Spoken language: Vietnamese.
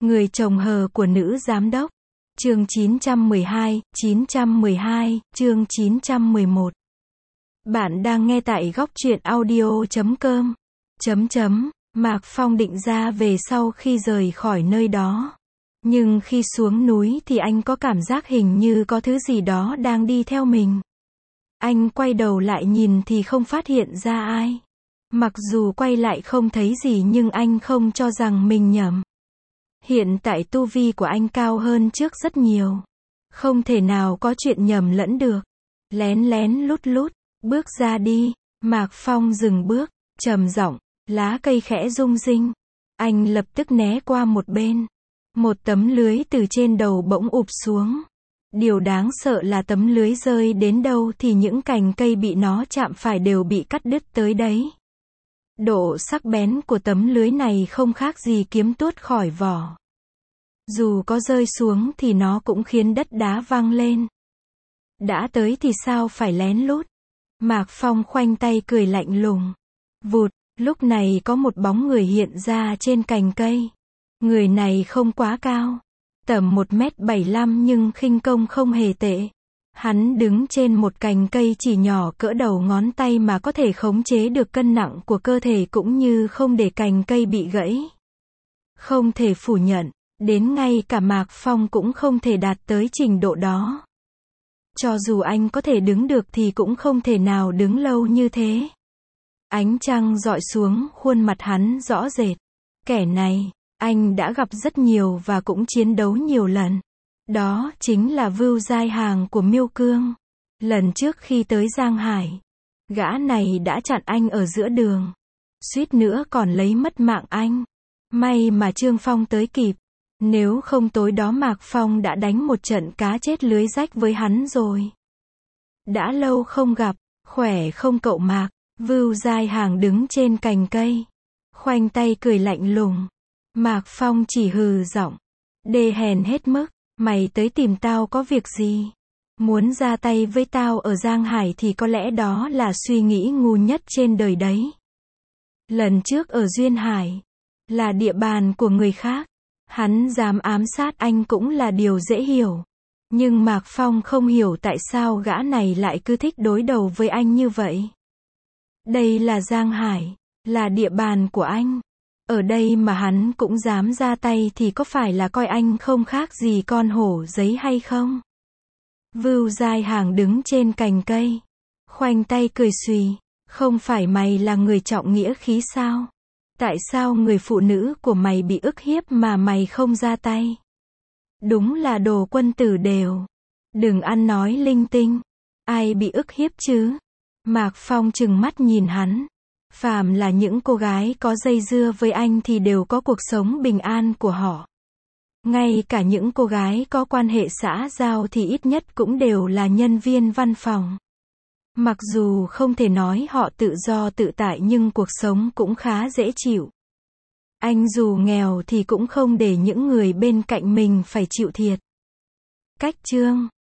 Người chồng hờ của nữ giám đốc. Chương 912, chương 911. Bạn đang nghe tại góc truyện audio.com. Mạc Phong định ra về sau khi rời khỏi nơi đó. Nhưng khi xuống núi thì anh có cảm giác hình như có thứ gì đó đang đi theo mình. Anh quay đầu lại nhìn thì không phát hiện ra ai. Mặc dù quay lại không thấy gì nhưng anh không cho rằng mình nhầm. Hiện tại tu vi của anh cao hơn trước rất nhiều. Không thể nào có chuyện nhầm lẫn được. Lén lén lút lút, bước ra đi. Mạc Phong dừng bước, trầm giọng, lá cây khẽ rung rinh. Anh lập tức né qua một bên. Một tấm lưới từ trên đầu bỗng ụp xuống. Điều đáng sợ là tấm lưới rơi đến đâu thì những cành cây bị nó chạm phải đều bị cắt đứt tới đấy. Độ sắc bén của tấm lưới này không khác gì kiếm tuốt khỏi vỏ. Dù có rơi xuống thì nó cũng khiến đất đá văng lên. Đã tới thì sao phải lén lút? Mạc Phong khoanh tay cười lạnh lùng. Vụt, lúc này có một bóng người hiện ra trên cành cây. Người này không quá cao. Tầm 1m75 nhưng khinh công không hề tệ. Hắn đứng trên một cành cây chỉ nhỏ cỡ đầu ngón tay mà có thể khống chế được cân nặng của cơ thể cũng như không để cành cây bị gãy. Không thể phủ nhận, đến ngay cả Mạc Phong cũng không thể đạt tới trình độ đó. Cho dù anh có thể đứng được thì cũng không thể nào đứng lâu như thế. Ánh trăng rọi xuống khuôn mặt hắn rõ rệt. Kẻ này, anh đã gặp rất nhiều và cũng chiến đấu nhiều lần. Đó chính là Vưu Giai Hàng của Miêu Cương. Lần trước khi tới Giang Hải, gã này đã chặn anh ở giữa đường. Suýt nữa còn lấy mất mạng anh. May mà Trương Phong tới kịp. Nếu không tối đó Mạc Phong đã đánh một trận cá chết lưới rách với hắn rồi. Đã lâu không gặp, khỏe không cậu Mạc? Vưu Giai Hàng đứng trên cành cây, khoanh tay cười lạnh lùng. Mạc Phong chỉ hừ giọng, đê hèn hết mức, mày tới tìm tao có việc gì? Muốn ra tay với tao ở Giang Hải thì có lẽ đó là suy nghĩ ngu nhất trên đời đấy. Lần trước ở Duyên Hải, là địa bàn của người khác. Hắn dám ám sát anh cũng là điều dễ hiểu. Nhưng Mạc Phong không hiểu tại sao gã này lại cứ thích đối đầu với anh như vậy. Đây là Giang Hải, là địa bàn của anh. Ở đây mà hắn cũng dám ra tay thì có phải là coi anh không khác gì con hổ giấy hay không? Vưu Giai Hàng đứng trên cành cây, khoanh tay cười xùy. Không phải mày là người trọng nghĩa khí sao? Tại sao người phụ nữ của mày bị ức hiếp mà mày không ra tay? Đúng là đồ quân tử đều. Đừng ăn nói linh tinh. Ai bị ức hiếp chứ? Mạc Phong trừng mắt nhìn hắn. Phàm là những cô gái có dây dưa với anh thì đều có cuộc sống bình an của họ. Ngay cả những cô gái có quan hệ xã giao thì ít nhất cũng đều là nhân viên văn phòng. Mặc dù không thể nói họ tự do tự tại nhưng cuộc sống cũng khá dễ chịu. Anh dù nghèo thì cũng không để những người bên cạnh mình phải chịu thiệt. Cách chương